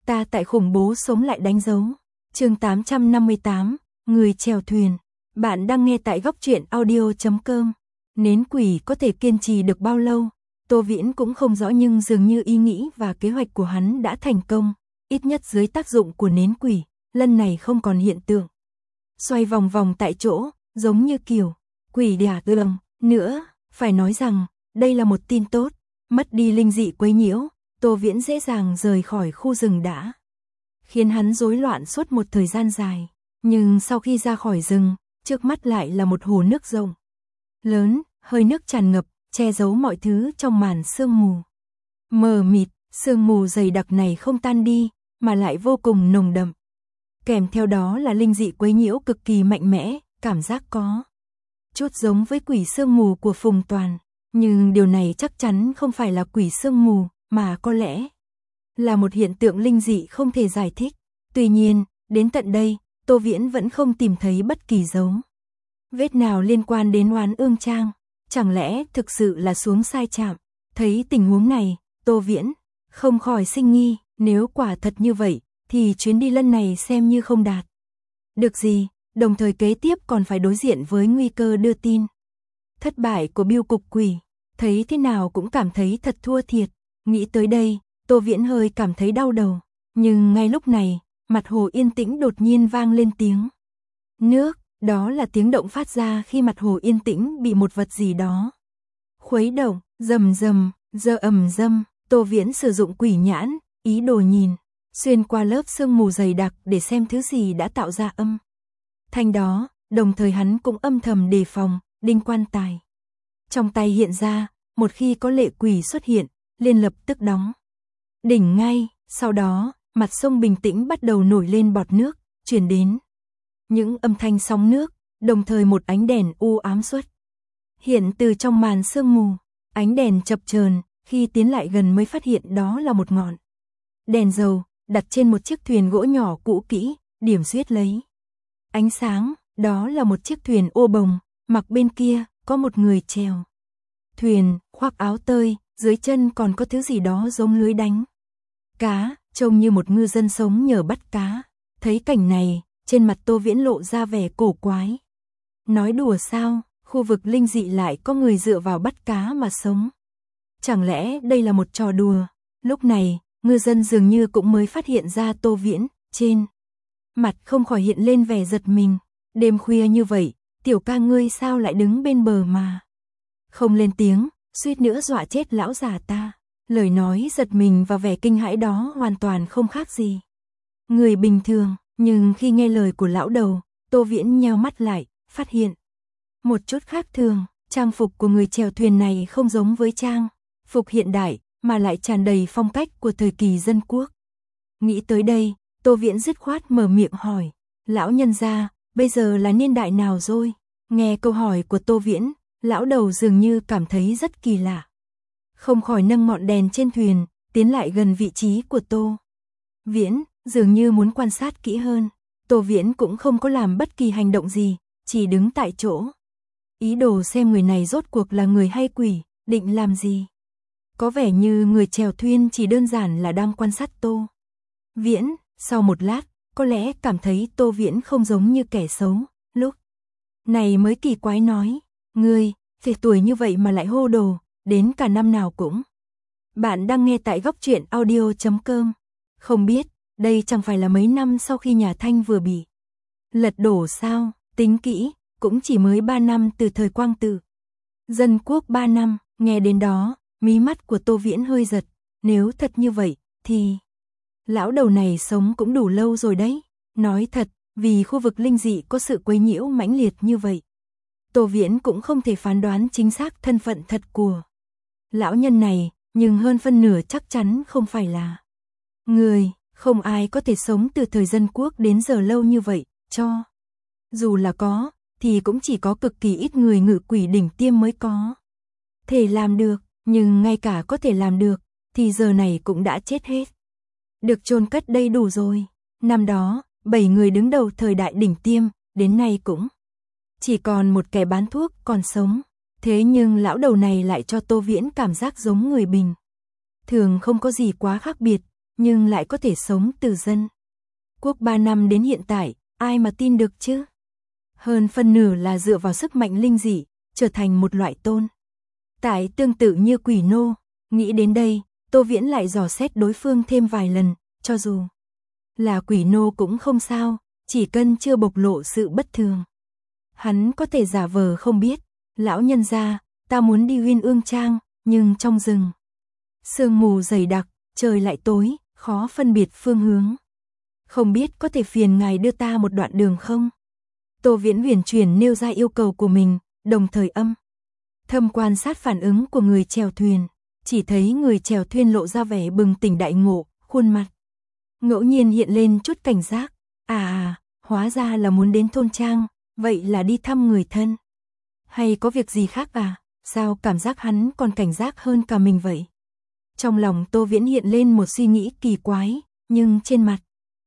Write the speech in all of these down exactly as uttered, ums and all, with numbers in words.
ta tại khủng bố sống lại đánh dấu. Chương tám trăm năm mươi tám, người chèo thuyền. Bạn đang nghe tại góc truyện audio chấm com. Nến quỷ có thể kiên trì được bao lâu? Tô Viễn cũng không rõ, nhưng dường như ý nghĩ và kế hoạch của hắn đã thành công, ít nhất dưới tác dụng của nến quỷ, lần này không còn hiện tượng xoay vòng vòng tại chỗ, giống như kiểu quỷ đả tường nữa. Phải nói rằng, đây là một tin tốt, mất đi linh dị quấy nhiễu, Tô Viễn dễ dàng rời khỏi khu rừng đã khiến hắn rối loạn suốt một thời gian dài. Nhưng sau khi ra khỏi rừng, trước mắt lại là một hồ nước rộng lớn, hơi nước tràn ngập, che giấu mọi thứ trong màn sương mù mờ mịt. Sương mù dày đặc này không tan đi, mà lại vô cùng nồng đậm. Kèm theo đó là linh dị quấy nhiễu cực kỳ mạnh mẽ, cảm giác có chút giống với quỷ sương mù của Phùng Toàn. Nhưng điều này chắc chắn không phải là quỷ sương mù, mà có lẽ là một hiện tượng linh dị không thể giải thích. Tuy nhiên, đến tận đây, Tô Viễn vẫn không tìm thấy bất kỳ dấu vết nào liên quan đến Oán Ương Trang. Chẳng lẽ thực sự là xuống sai trạm? Thấy tình huống này, Tô Viễn không khỏi sinh nghi, nếu quả thật như vậy, thì chuyến đi lần này xem như không đạt được gì, đồng thời kế tiếp còn phải đối diện với nguy cơ đưa tin thất bại của bưu cục quỷ. Thấy thế nào cũng cảm thấy thật thua thiệt. Nghĩ tới đây, Tô Viễn hơi cảm thấy đau đầu. Nhưng ngay lúc này, mặt hồ yên tĩnh đột nhiên vang lên tiếng nước. Đó là tiếng động phát ra khi mặt hồ yên tĩnh bị một vật gì đó khuấy động. Rầm rầm, giờ ầm râm. Tô Viễn sử dụng quỷ nhãn, ý đồ nhìn xuyên qua lớp sương mù dày đặc để xem thứ gì đã tạo ra âm thanh đó. Đồng thời hắn cũng âm thầm đề phòng, đinh quan tài trong tay hiện ra, một khi có lệ quỷ xuất hiện, liền lập tức đóng đỉnh ngay. Sau đó, mặt sông bình tĩnh bắt đầu nổi lên bọt nước, truyền đến những âm thanh sóng nước, đồng thời một ánh đèn u ám xuất hiện từ trong màn sương mù. Ánh đèn chập chờn, khi tiến lại gần mới phát hiện đó là một ngọn đèn dầu đặt trên một chiếc thuyền gỗ nhỏ cũ kỹ, điểm xuyết lấy ánh sáng. Đó là một chiếc thuyền ô bồng, mặc bên kia có một người chèo thuyền, khoác áo tơi, dưới chân còn có thứ gì đó giống lưới đánh cá, trông như một ngư dân sống nhờ bắt cá. Thấy cảnh này, trên mặt Tô Viễn lộ ra vẻ cổ quái. Nói đùa sao, khu vực linh dị lại có người dựa vào bắt cá mà sống? Chẳng lẽ đây là một trò đùa? Lúc này, ngư dân dường như cũng mới phát hiện ra Tô Viễn, trên mặt không khỏi hiện lên vẻ giật mình. Đêm khuya như vậy, tiểu ca ngươi sao lại đứng bên bờ mà không lên tiếng, suýt nữa dọa chết lão già ta. Lời nói giật mình và vẻ kinh hãi đó hoàn toàn không khác gì người bình thường. Nhưng khi nghe lời của lão đầu, Tô Viễn nheo mắt lại, phát hiện một chút khác thường. Trang phục của người chèo thuyền này không giống với trang phục hiện đại, mà lại tràn đầy phong cách của thời kỳ dân quốc. Nghĩ tới đây, Tô Viễn dứt khoát mở miệng hỏi, lão nhân gia, bây giờ là niên đại nào rồi? Nghe câu hỏi của Tô Viễn, lão đầu dường như cảm thấy rất kỳ lạ, không khỏi nâng ngọn đèn trên thuyền, tiến lại gần vị trí của Tô Viễn, dường như muốn quan sát kỹ hơn. Tô Viễn cũng không có làm bất kỳ hành động gì, chỉ đứng tại chỗ, ý đồ xem người này rốt cuộc là người hay quỷ, định làm gì. Có vẻ như người chèo thuyền chỉ đơn giản là đang quan sát Tô Viễn. Sau một lát, có lẽ cảm thấy Tô Viễn không giống như kẻ xấu, lúc này mới kỳ quái nói, ngươi, trẻ tuổi như vậy mà lại hô đồ, đến cả năm nào cũng. Bạn đang nghe tại góc truyện audio chấm com. Không biết, đây chẳng phải là mấy năm sau khi nhà Thanh vừa bị lật đổ sao? Tính kỹ, cũng chỉ mới ba năm từ thời Quang Tự Dân Quốc ba năm. Nghe đến đó, mí mắt của Tô Viễn hơi giật. Nếu thật như vậy, thì lão đầu này sống cũng đủ lâu rồi đấy. Nói thật, vì khu vực linh dị có sự quấy nhiễu mãnh liệt như vậy, Tô Viễn cũng không thể phán đoán chính xác thân phận thật của lão nhân này, nhưng hơn phân nửa chắc chắn không phải là người. Không ai có thể sống từ thời Dân Quốc đến giờ lâu như vậy, cho dù là có, thì cũng chỉ có cực kỳ ít người ngự quỷ đỉnh tiêm mới có thể làm được. Nhưng ngay cả có thể làm được, thì giờ này cũng đã chết hết, được chôn cất đầy đủ rồi. Năm đó, bảy người đứng đầu thời đại đỉnh tiêm, đến nay cũng chỉ còn một kẻ bán thuốc còn sống. Thế nhưng lão đầu này lại cho Tô Viễn cảm giác giống người bình thường, không có gì quá khác biệt. nhưng lại có thể sống từ dân quốc ba năm đến hiện tại, ai mà tin được chứ? Hơn phân nửa là dựa vào sức mạnh linh dị, trở thành một loại tôn tại tương tự như quỷ nô. Nghĩ đến đây, Tô Viễn lại dò xét đối phương thêm vài lần, cho dù là quỷ nô cũng không sao, chỉ cần chưa bộc lộ sự bất thường. Hắn có thể giả vờ không biết, lão nhân gia, ta muốn đi Uyên Ương Trang, nhưng trong rừng sương mù dày đặc, trời lại tối, khó phân biệt phương hướng. Không biết có thể phiền ngài đưa ta một đoạn đường không? Tô Viễn huyền chuyển nêu ra yêu cầu của mình, đồng thời âm thầm quan sát phản ứng của người chèo thuyền. Chỉ thấy người chèo thuyền lộ ra vẻ bừng tỉnh đại ngộ, khuôn mặt ngẫu nhiên hiện lên chút cảnh giác. À à, hóa ra là muốn đến thôn trang, vậy là đi thăm người thân. Hay có việc gì khác à? Sao cảm giác hắn còn cảnh giác hơn cả mình vậy? Trong lòng Tô Viễn hiện lên một suy nghĩ kỳ quái, nhưng trên mặt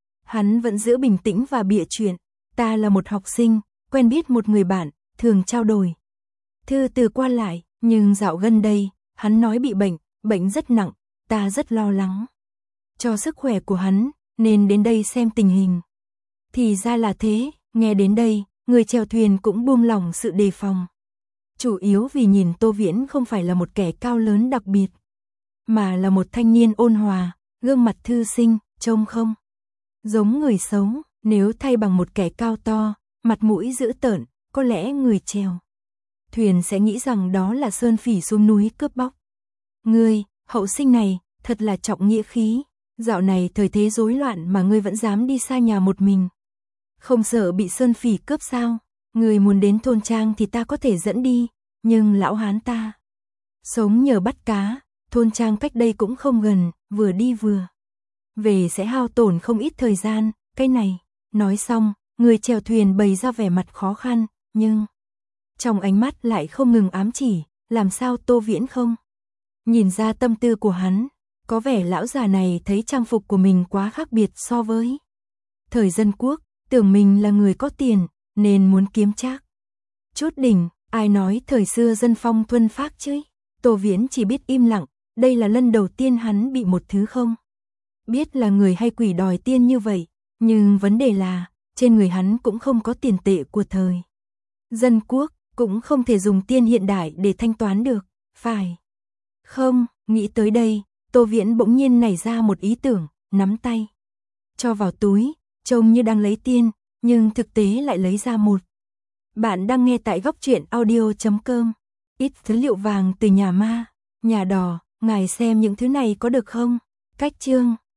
hắn vẫn giữ bình tĩnh và bịa chuyện. Ta là một học sinh, quen biết một người bạn, thường trao đổi thư từ qua lại, nhưng dạo gần đây, hắn nói bị bệnh, bệnh rất nặng, ta rất lo lắng cho sức khỏe của hắn, nên đến đây xem tình hình. Thì ra là thế, nghe đến đây, người chèo thuyền cũng buông lỏng sự đề phòng. Chủ yếu vì nhìn Tô Viễn không phải là một kẻ cao lớn đặc biệt, mà là một thanh niên ôn hòa, gương mặt thư sinh, trông không giống người xấu. Nếu thay bằng một kẻ cao to, mặt mũi dữ tợn, có lẽ người chèo thuyền sẽ nghĩ rằng đó là sơn phỉ xuống núi cướp bóc. Ngươi, hậu sinh này, thật là trọng nghĩa khí. Dạo này thời thế rối loạn mà ngươi vẫn dám đi xa nhà một mình. Không sợ bị sơn phỉ cướp sao? Ngươi muốn đến thôn trang thì ta có thể dẫn đi, nhưng lão hán ta sống nhờ bắt cá, thôn trang cách đây cũng không gần, vừa đi vừa về sẽ hao tổn không ít thời gian, cái này. Nói xong, người chèo thuyền bày ra vẻ mặt khó khăn, nhưng trong ánh mắt lại không ngừng ám chỉ, làm sao Tô Viễn không nhìn ra tâm tư của hắn. Có vẻ lão già này thấy trang phục của mình quá khác biệt so với thời dân quốc, tưởng mình là người có tiền, nên muốn kiếm trác chút đỉnh. Ai nói thời xưa dân phong thuần phác chứ? Tô Viễn chỉ biết im lặng, đây là lần đầu tiên hắn bị một thứ không biết là người hay quỷ đòi tiền như vậy. Nhưng vấn đề là, trên người hắn cũng không có tiền tệ của thời dân quốc, cũng không thể dùng tiền hiện đại để thanh toán được, phải không? Nghĩ tới đây, Tô Viễn bỗng nhiên nảy ra một ý tưởng, nắm tay cho vào túi, trông như đang lấy tiền, nhưng thực tế lại lấy ra một. Bạn đang nghe tại góc truyện audio chấm com. Ít thứ liệu vàng từ nhà ma, nhà đỏ, ngài xem những thứ này có được không? Cách chương